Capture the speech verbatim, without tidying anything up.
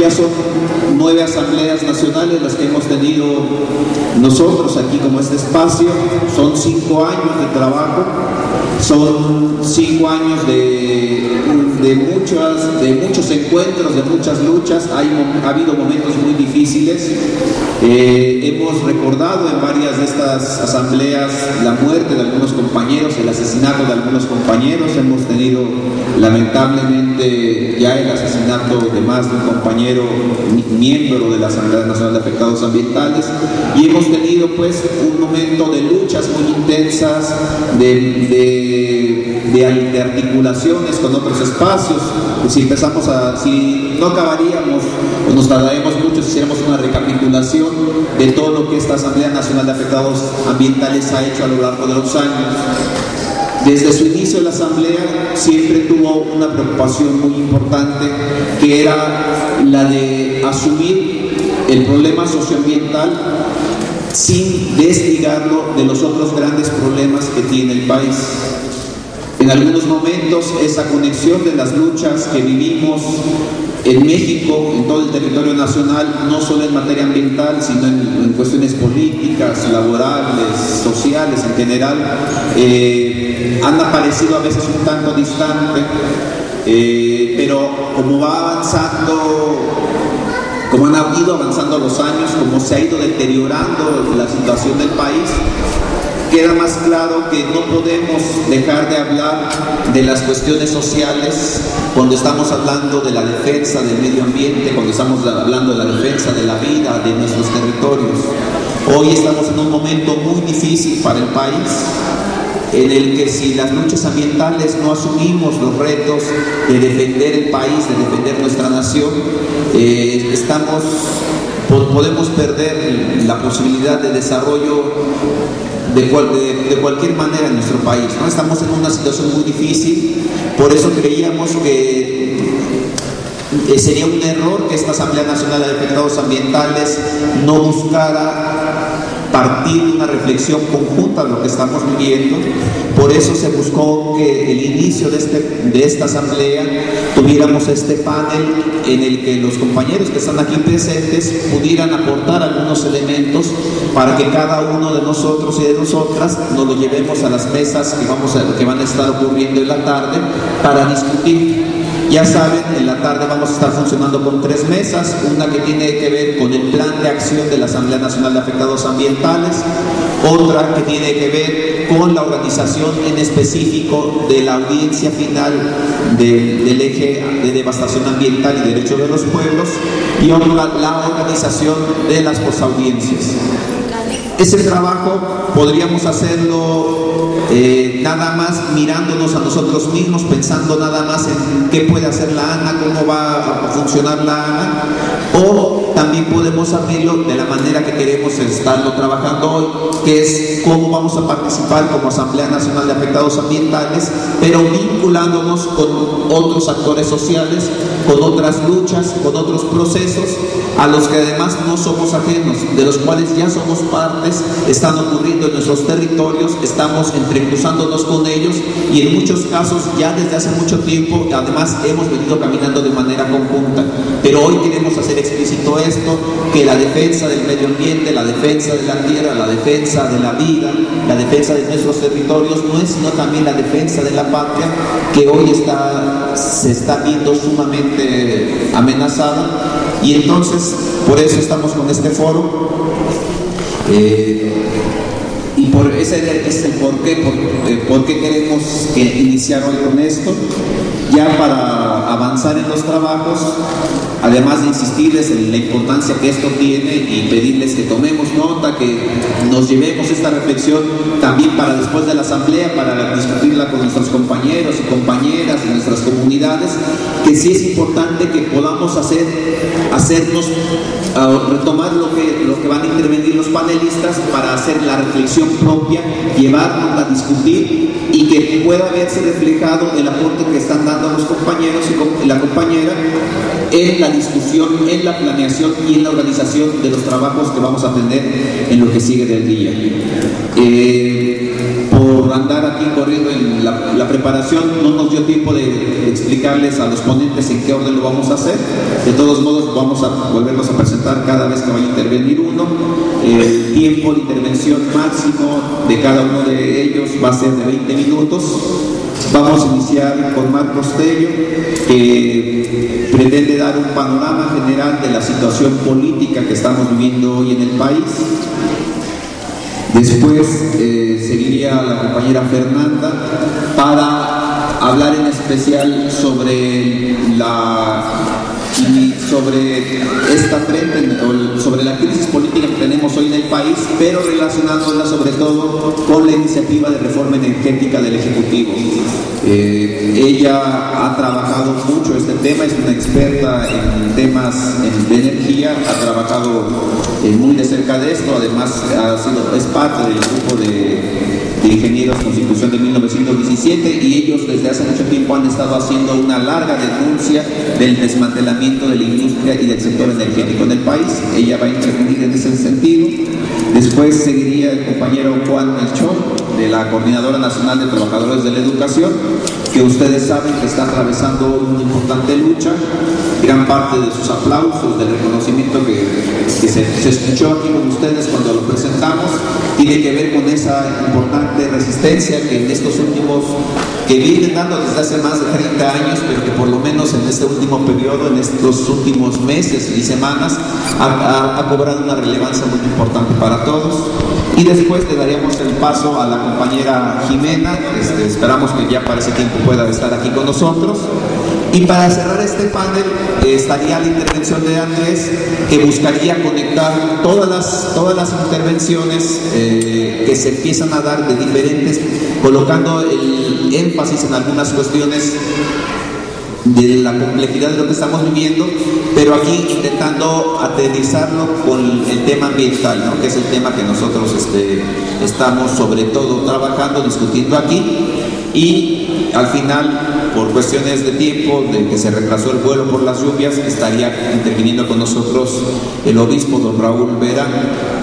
ya son nueve asambleas nacionales las que hemos tenido nosotros aquí como este espacio. Son cinco años de trabajo, son cinco años de, de, muchas, de muchos encuentros, de muchas luchas. Hay, ha habido momentos muy difíciles. Eh, hemos recordado en varias de estas asambleas la muerte de algunos compañeros, el asesinato de algunos compañeros. Hemos tenido lamentablemente ya el asesinato de más de un compañero miembro de la Asamblea Nacional de Afectados Ambientales, y hemos tenido pues un momento de luchas muy intensas, de, de, de, de articulaciones con otros espacios. Si empezamos a, si no acabaríamos, pues nos tardaremos mucho si hiciéramos una recapitulación de todo lo que esta Asamblea Nacional de Afectados Ambientales ha hecho a lo largo de los años. Desde su inicio la Asamblea siempre tuvo una preocupación muy importante, que era la de asumir el problema socioambiental sin desligarlo de los otros grandes problemas que tiene el país. En algunos momentos esa conexión de las luchas que vivimos en México, en todo el territorio nacional, no solo en materia ambiental, sino en, en cuestiones políticas, laborales, sociales en general, eh, han aparecido a veces un tanto distante, eh, pero como va avanzando, como han ido avanzando los años, como se ha ido deteriorando la situación del país, queda más claro que no podemos dejar de hablar de las cuestiones sociales cuando estamos hablando de la defensa del medio ambiente, cuando estamos hablando de la defensa de la vida, de nuestros territorios. Hoy estamos en un momento muy difícil para el país, en el que si las luchas ambientales no asumimos los retos de defender el país, de defender nuestra nación, eh, estamos, podemos perder la posibilidad de desarrollo De, cual, de, de cualquier manera en nuestro país, ¿no? Estamos en una situación muy difícil. Por eso creíamos que eh, sería un error que esta Asamblea Nacional de Afectados Ambientales no buscara partir de una reflexión conjunta de lo que estamos viviendo. Por eso se buscó que el inicio de, este, de esta asamblea tuviéramos este panel en el que los compañeros que están aquí presentes pudieran aportar algunos elementos para que cada uno de nosotros y de nosotras nos lo llevemos a las mesas que, vamos a, que van a estar ocurriendo en la tarde para discutir. Ya saben, en la tarde vamos a estar funcionando con tres mesas, una que tiene que ver con el plan de acción de la Asamblea Nacional de Afectados Ambientales, otra que tiene que ver con la organización en específico de la audiencia final de, del eje de devastación ambiental y derechos de los pueblos, y otra la organización de las posaudiencias. Ese trabajo podríamos hacerlo eh, nada más mirándonos a nosotros mismos, pensando nada más en qué puede hacer la ANA, cómo va a funcionar la ANA, o también podemos abrirlo de la manera que queremos estarlo trabajando hoy, que es cómo vamos a participar como Asamblea Nacional de Afectados Ambientales, pero vinculándonos con otros actores sociales, con otras luchas, con otros procesos a los que además no somos ajenos, de los cuales ya somos parte, están ocurriendo en nuestros territorios, estamos entrecruzándonos con ellos y en muchos casos ya desde hace mucho tiempo además hemos venido caminando de manera conjunta, pero hoy queremos hacer explícito esto, que la defensa del medio ambiente, la defensa de la tierra, la defensa de la vida, la defensa de nuestros territorios no es sino también la defensa de la patria, que hoy está, se está viendo sumamente amenazada, y entonces por eso estamos con este foro. Eh, y por ese es el por qué, por, eh, por qué queremos que iniciar hoy con esto, ya para avanzar en los trabajos, además de insistirles en la importancia que esto tiene y pedirles que tomemos nota, que nos llevemos esta reflexión también para después de la asamblea, para discutirla con nuestros compañeros y compañeras de nuestras comunidades, que sí es importante que podamos hacer, hacernos, uh, retomar lo que, lo que van a intervenir los panelistas para hacer la reflexión propia, llevarnos a discutir y que pueda verse reflejado el aporte que están dando los compañeros y la compañera en la discusión, en la planeación y en la organización de los trabajos que vamos a tener en lo que sigue del día. Eh, por andar aquí corriendo en la, la preparación no nos dio tiempo de, de explicarles a los ponentes en qué orden lo vamos a hacer. De todos modos vamos a volverlos a presentar cada vez que vaya a intervenir uno. El tiempo de intervención máximo de cada uno de ellos va a ser de veinte minutos. Vamos a iniciar con Marcos Tello, que pretende dar un panorama general de la situación política que estamos viviendo hoy en el país. Después eh, seguiría la compañera Fernanda para hablar en especial sobre la y sobre esta frente, sobre la crisis política que tenemos hoy en el país, pero relacionándola sobre todo con la iniciativa de reforma energética del Ejecutivo. Eh, ella ha trabajado mucho este tema, es una experta en temas de energía, ha trabajado eh, muy de cerca de esto, además ha sido, es parte del grupo de de Ingenieros Constitución de mil novecientos diecisiete, y ellos desde hace mucho tiempo han estado haciendo una larga denuncia del desmantelamiento de la industria y del sector energético en el país. Ella va a intervenir en ese sentido. Después seguiría el compañero Juan Melchor, de la Coordinadora Nacional de Trabajadores de la Educación, que ustedes saben que está atravesando una importante lucha. Gran parte de sus aplausos, del reconocimiento que, que se, se escuchó aquí con ustedes cuando lo presentamos, tiene que ver con esa importante resistencia que en estos últimos, que vienen dando desde hace más de treinta años, pero que por lo menos en este último periodo, en estos últimos meses y semanas, ha, ha, ha cobrado una relevancia muy importante para todos. Y después le daríamos el paso a la compañera Jimena, este, esperamos que ya para ese tiempo pueda estar aquí con nosotros. Y para cerrar este panel eh, estaría la intervención de Andrés, que buscaría conectar todas las, todas las intervenciones eh, que se empiezan a dar de diferentes, colocando el énfasis en algunas cuestiones de la complejidad de lo que estamos viviendo, pero aquí intentando aterrizarlo con el tema ambiental, ¿no? Que es el tema que nosotros este, estamos sobre todo trabajando, discutiendo aquí. Y al final, por cuestiones de tiempo, de que se retrasó el vuelo por las lluvias, estaría interviniendo con nosotros el obispo don Raúl Vera,